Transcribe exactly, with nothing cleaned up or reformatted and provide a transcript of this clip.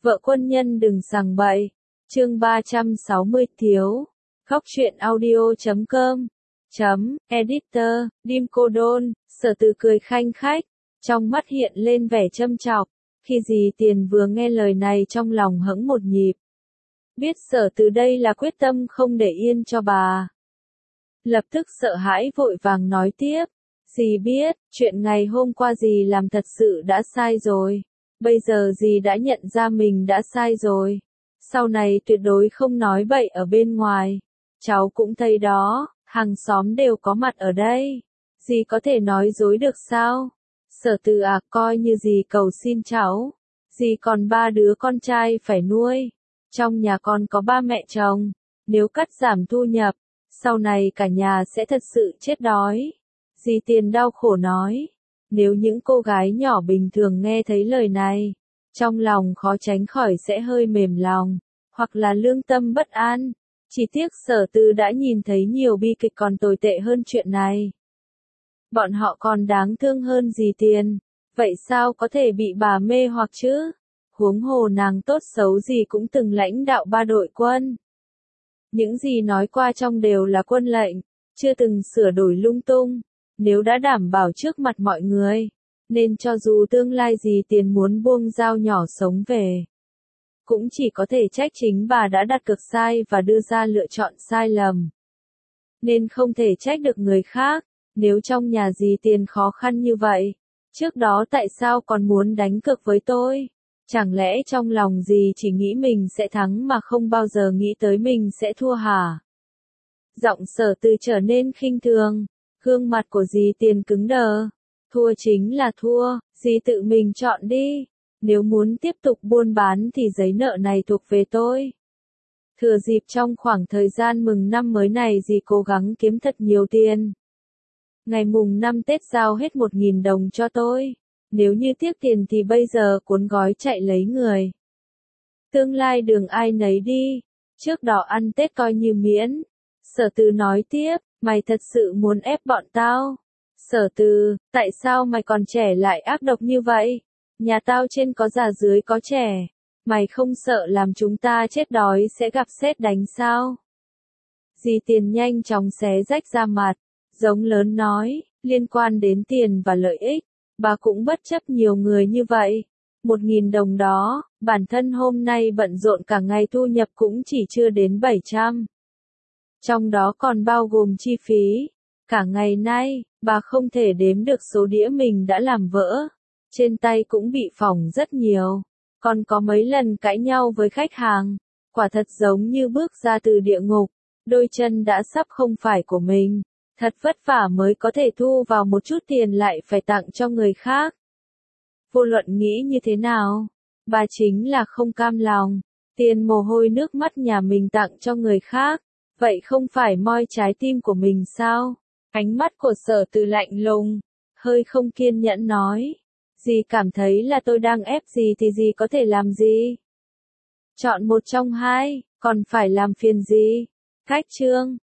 Vợ quân nhân đừng sằng bậy. Chương ba trăm sáu mươi thiếu. Khóc chuyện audio chấm com. Chấm, editor, Dim Cô Đôn, Sở Từ cười khanh khách, trong mắt hiện lên vẻ châm chọc. Khi Dì Tiền vừa nghe lời này trong lòng hững một nhịp. Biết Sở Từ đây là quyết tâm không để yên cho bà. Lập tức sợ hãi vội vàng nói tiếp. Dì biết, chuyện ngày hôm qua dì làm thật sự đã sai rồi. Bây giờ dì đã nhận ra mình đã sai rồi. Sau này tuyệt đối không nói bậy ở bên ngoài. Cháu cũng thấy đó, hàng xóm đều có mặt ở đây. Dì có thể nói dối được sao? Sở Từ à, coi như dì cầu xin cháu. Dì còn ba đứa con trai phải nuôi. Trong nhà con có ba mẹ chồng. Nếu cắt giảm thu nhập, sau này cả nhà sẽ thật sự chết đói. Dì Tiền đau khổ nói. Nếu những cô gái nhỏ bình thường nghe thấy lời này, trong lòng khó tránh khỏi sẽ hơi mềm lòng, hoặc là lương tâm bất an. Chỉ tiếc Sở Từ đã nhìn thấy nhiều bi kịch còn tồi tệ hơn chuyện này. Bọn họ còn đáng thương hơn dì Tiền, vậy sao có thể bị bà mê hoặc chứ? Huống hồ nàng tốt xấu gì cũng từng lãnh đạo ba đội quân. Những gì nói qua trong đều là quân lệnh, chưa từng sửa đổi lung tung. Nếu đã đảm bảo trước mặt mọi người, nên cho dù tương lai dì Tiền muốn buông dao nhỏ sống về, cũng chỉ có thể trách chính bà đã đặt cược sai và đưa ra lựa chọn sai lầm. Nên không thể trách được người khác. Nếu trong nhà dì Tiền khó khăn như vậy, trước đó tại sao còn muốn đánh cược với tôi? Chẳng lẽ trong lòng dì chỉ nghĩ mình sẽ thắng mà không bao giờ nghĩ tới mình sẽ thua hả? Giọng Sở Từ trở nên khinh thường. Gương mặt của dì Tiền cứng đờ. Thua chính là thua, dì tự mình chọn đi. Nếu muốn tiếp tục buôn bán thì giấy nợ này thuộc về tôi. Thừa dịp trong khoảng thời gian mừng năm mới này dì cố gắng kiếm thật nhiều tiền. Ngày mùng năm Tết giao hết một nghìn đồng cho tôi. Nếu như tiếc tiền thì bây giờ cuốn gói chạy lấy người. Tương lai đường ai nấy đi. Trước đó ăn Tết coi như miễn. Sở Từ nói tiếp. Mày thật sự muốn ép bọn tao? Sở Từ, tại sao mày còn trẻ lại ác độc như vậy? Nhà tao trên có già dưới có trẻ. Mày không sợ làm chúng ta chết đói sẽ gặp sét đánh sao? Dì Tiền nhanh chóng xé rách ra mặt, giống lớn nói, liên quan đến tiền và lợi ích, bà cũng bất chấp nhiều người như vậy. Một nghìn đồng đó, bản thân hôm nay bận rộn cả ngày thu nhập cũng chỉ chưa đến bảy trăm. Trong đó còn bao gồm chi phí. Cả ngày nay, bà không thể đếm được số đĩa mình đã làm vỡ. Trên tay cũng bị phỏng rất nhiều. Còn có mấy lần cãi nhau với khách hàng. Quả thật giống như bước ra từ địa ngục. Đôi chân đã sắp không phải của mình. Thật vất vả mới có thể thu vào một chút tiền lại phải tặng cho người khác. Vô luận nghĩ như thế nào? Bà chính là không cam lòng. Tiền mồ hôi nước mắt nhà mình tặng cho người khác. Vậy không phải moi trái tim của mình sao? Ánh mắt của Sở Từ lạnh lùng, hơi không kiên nhẫn nói. Dì cảm thấy là tôi đang ép dì thì dì có thể làm gì? Chọn một trong hai, còn phải làm phiền gì? Cách chương,